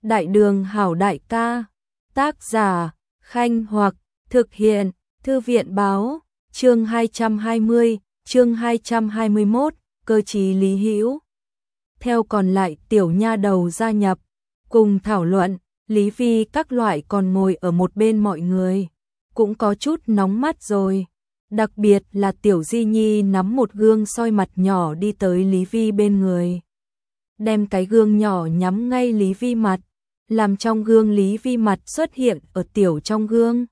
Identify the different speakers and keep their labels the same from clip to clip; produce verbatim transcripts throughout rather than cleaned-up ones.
Speaker 1: Đại đường hảo đại ca. Tác giả Khanh Hoặc. Thực hiện Thư viện báo. Chương hai trăm hai mươi, chương hai trăm hai mươi mốt, cơ chí Lý Hữu. Theo còn lại tiểu nha đầu gia nhập, cùng thảo luận, Lý Vi các loại còn ngồi ở một bên, mọi người cũng có chút nóng mắt rồi. Đặc biệt là tiểu Di Nhi nắm một gương soi mặt nhỏ đi tới Lý Vi bên người. Đem cái gương nhỏ nhắm ngay Lý Vi mặt, làm trong gương Lý Vi mặt xuất hiện ở tiểu trong gương.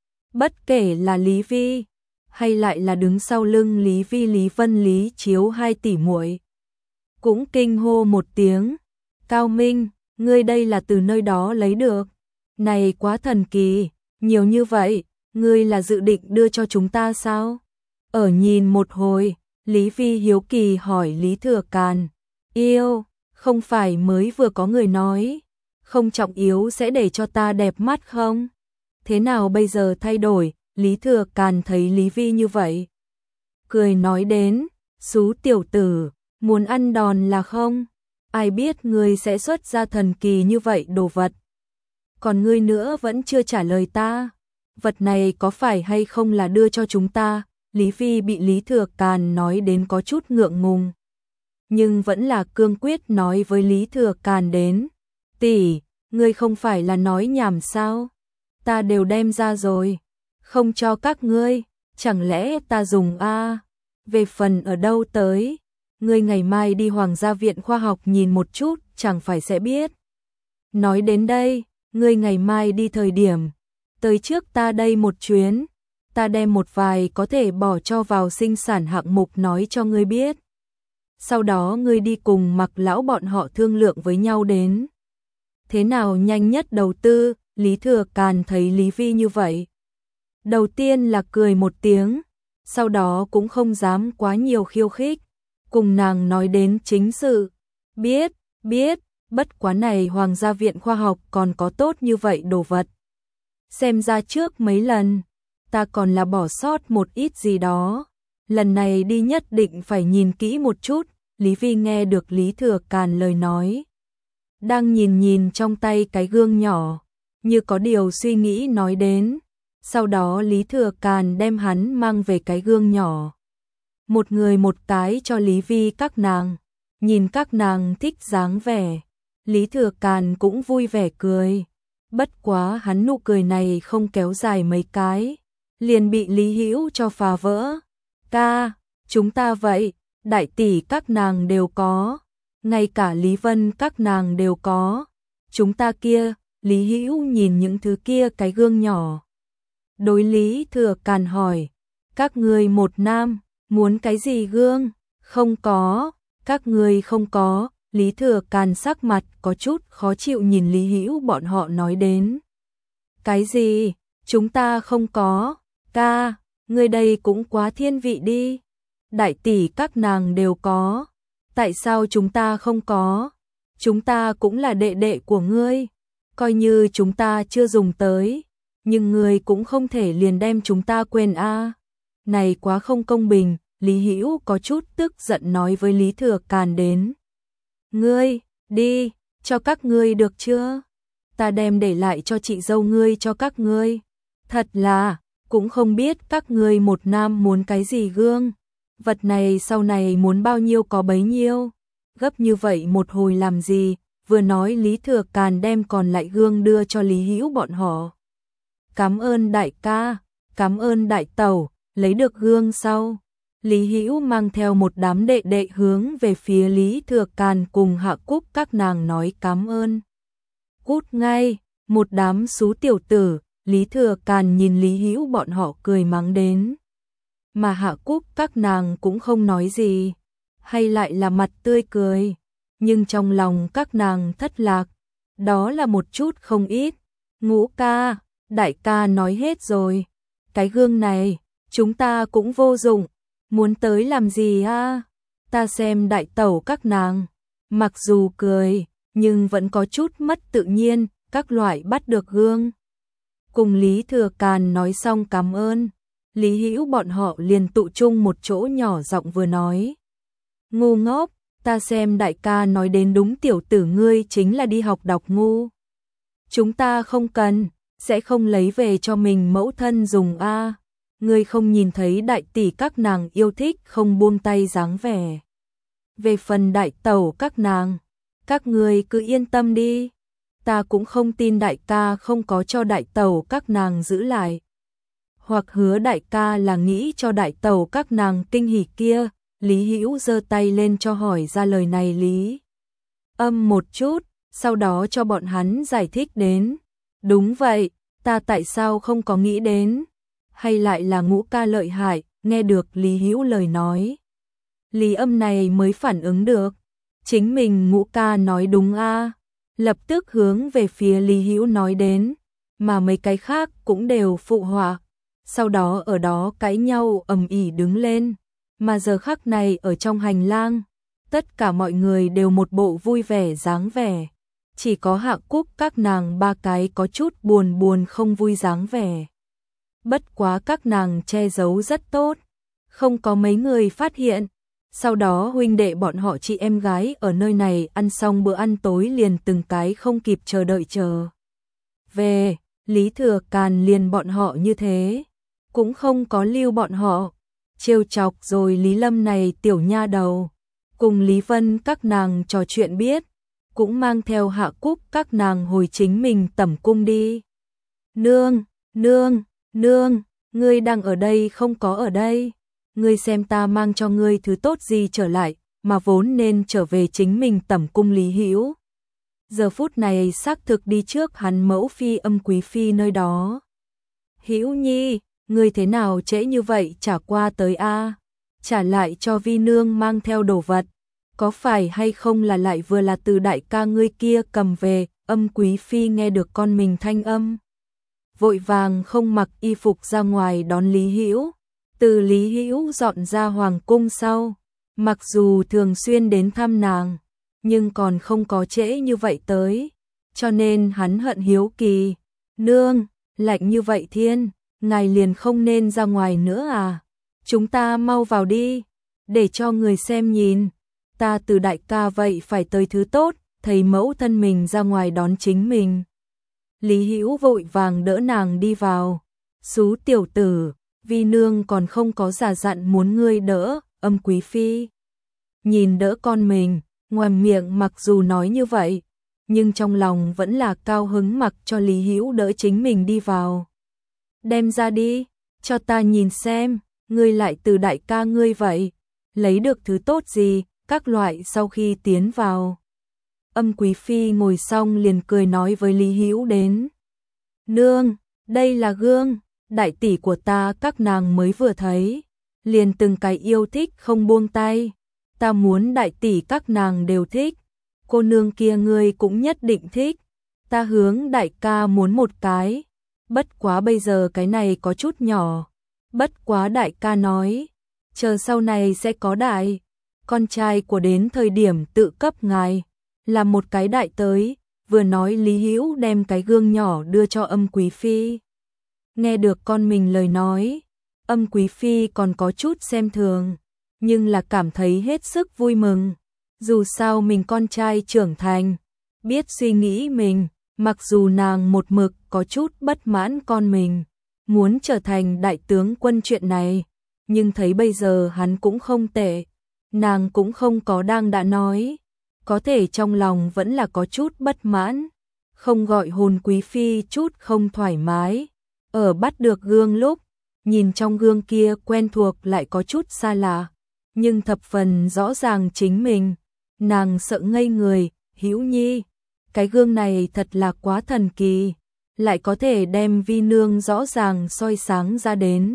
Speaker 1: Bất kể là Lý Vi, hay lại là đứng sau lưng Lý Vi Lý Vân Lý Chiếu hai tỷ muội, cũng kinh hô một tiếng. Cao Minh, ngươi đây là từ nơi đó lấy được? Này quá thần kỳ, nhiều như vậy, ngươi là dự định đưa cho chúng ta sao? Ở nhìn một hồi, Lý Vi hiếu kỳ hỏi Lý Thừa Càn. Yêu, không phải mới vừa có người nói, không trọng yếu sẽ để cho ta đẹp mắt không? Thế nào bây giờ thay đổi? Lý Thừa Càn thấy Lý Vi như vậy, cười nói đến, xú tiểu tử, muốn ăn đòn là không? Ai biết ngươi sẽ xuất ra thần kỳ như vậy đồ vật. Còn ngươi nữa vẫn chưa trả lời ta, vật này có phải hay không là đưa cho chúng ta? Lý Vi bị Lý Thừa Càn nói đến có chút ngượng ngùng, nhưng vẫn là cương quyết nói với Lý Thừa Càn đến. Tỷ, ngươi không phải là nói nhảm sao? Ta đều đem ra rồi, không cho các ngươi, chẳng lẽ ta dùng a? À? Về phần ở đâu tới, ngươi ngày mai đi Hoàng gia viện khoa học nhìn một chút, chẳng phải sẽ biết. Nói đến đây, ngươi ngày mai đi thời điểm, tới trước ta đây một chuyến, ta đem một vài có thể bỏ cho vào sinh sản hạng mục nói cho ngươi biết. Sau đó ngươi đi cùng Mặc lão bọn họ thương lượng với nhau đến. Thế nào nhanh nhất đầu tư? Lý Thừa Càn thấy Lý Vi như vậy, đầu tiên là cười một tiếng, sau đó cũng không dám quá nhiều khiêu khích, cùng nàng nói đến chính sự. Biết, biết, bất quá này Hoàng gia viện khoa học còn có tốt như vậy đồ vật. Xem ra trước mấy lần, ta còn là bỏ sót một ít gì đó. Lần này đi nhất định phải nhìn kỹ một chút. Lý Vi nghe được Lý Thừa Càn lời nói, đang nhìn nhìn trong tay cái gương nhỏ, như có điều suy nghĩ nói đến. Sau đó Lý Thừa Càn đem hắn mang về cái gương nhỏ, một người một cái cho Lý Vi các nàng. Nhìn các nàng thích dáng vẻ, Lý Thừa Càn cũng vui vẻ cười. Bất quá hắn nụ cười này không kéo dài mấy cái, liền bị Lý Hữu cho phá vỡ. Ca, chúng ta vậy, đại tỷ các nàng đều có, ngay cả Lý Vân các nàng đều có. Chúng ta kia, Lý Hữu nhìn những thứ kia cái gương nhỏ, đối Lý Thừa Càn hỏi, các ngươi một nam, muốn cái gì gương? Không có, các ngươi không có. Lý Thừa Càn sắc mặt có chút khó chịu nhìn Lý Hữu bọn họ nói đến. Cái gì? Chúng ta không có. Ca, ngươi đây cũng quá thiên vị đi. Đại tỷ các nàng đều có, tại sao chúng ta không có? Chúng ta cũng là đệ đệ của ngươi, coi như chúng ta chưa dùng tới, nhưng ngươi cũng không thể liền đem chúng ta quên a. À. Này quá không công bình. Lý Hữu có chút tức giận nói với Lý Thừa Càn đến. Ngươi, đi, cho các ngươi được chưa? Ta đem để lại cho chị dâu ngươi cho các ngươi. Thật là, cũng không biết các ngươi một nam muốn cái gì gương. Vật này sau này muốn bao nhiêu có bấy nhiêu. Gấp như vậy một hồi làm gì? Vừa nói Lý Thừa Càn đem còn lại gương đưa cho Lý Hữu bọn họ. Cảm ơn đại ca, cảm ơn đại tẩu. Lấy được gương sau, Lý Hữu mang theo một đám đệ đệ hướng về phía Lý Thừa Càn cùng Hạ Cúc các nàng nói cảm ơn. Cút ngay, một đám xú tiểu tử. Lý Thừa Càn nhìn Lý Hữu bọn họ cười mắng đến. Mà Hạ Cúc các nàng cũng không nói gì, hay lại là mặt tươi cười, nhưng trong lòng các nàng thất lạc, đó là một chút không ít. Ngũ ca, đại ca nói hết rồi, cái gương này, chúng ta cũng vô dụng, muốn tới làm gì a? Ta xem đại tẩu các nàng, mặc dù cười, nhưng vẫn có chút mất tự nhiên, các loại bắt được gương. Cùng Lý Thừa Càn nói xong cảm ơn, Lý Hữu bọn họ liền tụ chung một chỗ nhỏ giọng vừa nói. Ngu ngốc, ta xem đại ca nói đến đúng, tiểu tử ngươi chính là đi học đọc ngu. Chúng ta không cần, sẽ không lấy về cho mình mẫu thân dùng a. Ngươi không nhìn thấy đại tỷ các nàng yêu thích không buông tay dáng vẻ. Về phần đại tẩu các nàng, các ngươi cứ yên tâm đi. Ta cũng không tin đại ca không có cho đại tẩu các nàng giữ lại. Hoặc hứa đại ca là nghĩ cho đại tẩu các nàng kinh hỉ kia. Lý Hữu giơ tay lên cho hỏi ra lời này Lý Âm một chút, sau đó cho bọn hắn giải thích đến. Đúng vậy, ta tại sao không có nghĩ đến? Hay lại là Ngũ ca lợi hại? Nghe được Lý Hữu lời nói, Lý Âm này mới phản ứng được. Chính mình Ngũ ca nói đúng a. Lập tức hướng về phía Lý Hữu nói đến, mà mấy cái khác cũng đều phụ họa. Sau đó ở đó cãi nhau ầm ĩ đứng lên. Mà giờ khắc này ở trong hành lang, tất cả mọi người đều một bộ vui vẻ dáng vẻ. Chỉ có Hạ Cúc các nàng ba cái có chút buồn buồn không vui dáng vẻ. Bất quá các nàng che giấu rất tốt, không có mấy người phát hiện. Sau đó huynh đệ bọn họ chị em gái ở nơi này ăn xong bữa ăn tối liền từng cái không kịp chờ đợi chờ về. Lý Thừa Càn liền bọn họ như thế, cũng không có lưu bọn họ. Trêu chọc rồi Lý Lâm này tiểu nha đầu, cùng Lý Vân các nàng trò chuyện biết, cũng mang theo Hạ Cúc các nàng hồi chính mình tẩm cung đi. Nương, nương, nương, ngươi đang ở đây không có ở đây, ngươi xem ta mang cho ngươi thứ tốt gì trở lại, mà vốn nên trở về chính mình tẩm cung Lý Hữu. Giờ phút này xác thực đi trước hắn mẫu phi Âm Quý phi nơi đó. Hữu Nhi, ngươi thế nào trễ như vậy trả qua tới a? Trả lại cho vi nương mang theo đồ vật, có phải hay không là lại vừa là từ đại ca ngươi kia cầm về? Âm Quý phi nghe được con mình thanh âm, vội vàng không mặc y phục ra ngoài đón Lý Hữu. Từ Lý Hữu dọn ra hoàng cung sau, mặc dù thường xuyên đến thăm nàng, nhưng còn không có trễ như vậy tới, cho nên hắn hận hiếu kỳ. Nương, lạnh như vậy thiên, ngài liền không nên ra ngoài nữa à? Chúng ta mau vào đi, để cho người xem nhìn. Ta từ đại ca vậy phải tới thứ tốt, thầy mẫu thân mình ra ngoài đón chính mình. Lý Hữu vội vàng đỡ nàng đi vào. Xú tiểu tử, vi nương còn không có giả dặn muốn ngươi đỡ. Âm Quý phi nhìn đỡ con mình, ngoài miệng mặc dù nói như vậy, nhưng trong lòng vẫn là cao hứng mặc cho Lý Hữu đỡ chính mình đi vào. Đem ra đi, cho ta nhìn xem, ngươi lại từ đại ca ngươi vậy, lấy được thứ tốt gì? Các loại sau khi tiến vào, Âm Quý phi ngồi xong liền cười nói với Lý Hữu đến. Nương, đây là gương, đại tỷ của ta các nàng mới vừa thấy, liền từng cái yêu thích không buông tay. Ta muốn đại tỷ các nàng đều thích, cô nương kia ngươi cũng nhất định thích. Ta hướng đại ca muốn một cái, bất quá bây giờ cái này có chút nhỏ. Bất quá đại ca nói, chờ sau này sẽ có đại con trai của đến thời điểm tự cấp ngài, làm một cái đại tới. Vừa nói Lý Hữu đem cái gương nhỏ đưa cho Âm Quý phi. Nghe được con mình lời nói, Âm Quý phi còn có chút xem thường, nhưng là cảm thấy hết sức vui mừng. Dù sao mình con trai trưởng thành, biết suy nghĩ mình, mặc dù nàng một mực có chút bất mãn con mình muốn trở thành đại tướng quân chuyện này, nhưng thấy bây giờ hắn cũng không tệ, nàng cũng không có đang đã nói, có thể trong lòng vẫn là có chút bất mãn, không gọi hồn Quý phi chút không thoải mái. Ở bắt được gương lúc, nhìn trong gương kia quen thuộc lại có chút xa lạ, nhưng thập phần rõ ràng chính mình, nàng sợ ngây người. Hữu Nhi, cái gương này thật là quá thần kỳ, lại có thể đem vi nương rõ ràng soi sáng ra đến.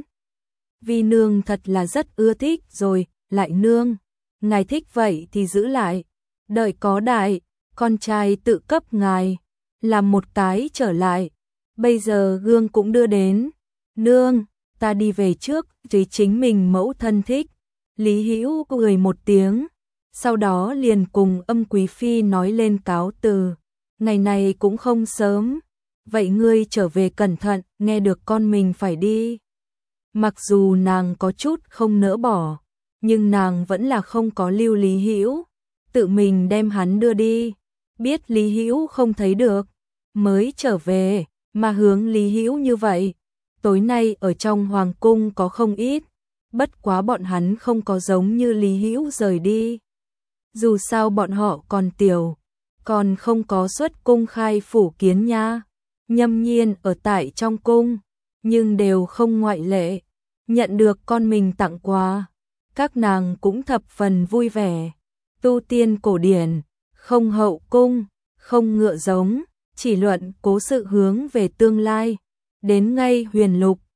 Speaker 1: Vi nương thật là rất ưa thích rồi. Lại nương, ngài thích vậy thì giữ lại, đợi có đại con trai tự cấp ngài, làm một cái trở lại. Bây giờ gương cũng đưa đến. Nương, ta đi về trước, vì chính mình mẫu thân thích. Lý Hữu cười một tiếng, sau đó liền cùng Âm Quý phi nói lên cáo từ. Ngày này cũng không sớm, vậy ngươi trở về cẩn thận. Nghe được con mình phải đi, mặc dù nàng có chút không nỡ bỏ, nhưng nàng vẫn là không có lưu Lý Hữu, tự mình đem hắn đưa đi. Biết Lý Hữu không thấy được, mới trở về, mà hướng Lý Hữu như vậy. Tối nay ở trong hoàng cung có không ít, bất quá bọn hắn không có giống như Lý Hữu rời đi. Dù sao bọn họ còn tiểu, còn không có xuất cung khai phủ kiến nha. Nhâm Nhiên ở tại trong cung, nhưng đều không ngoại lệ, nhận được con mình tặng quà, các nàng cũng thập phần vui vẻ. Tu tiên cổ điển, không hậu cung, không ngựa giống, chỉ luận cố sự hướng về tương lai. Đến ngay huyền lục,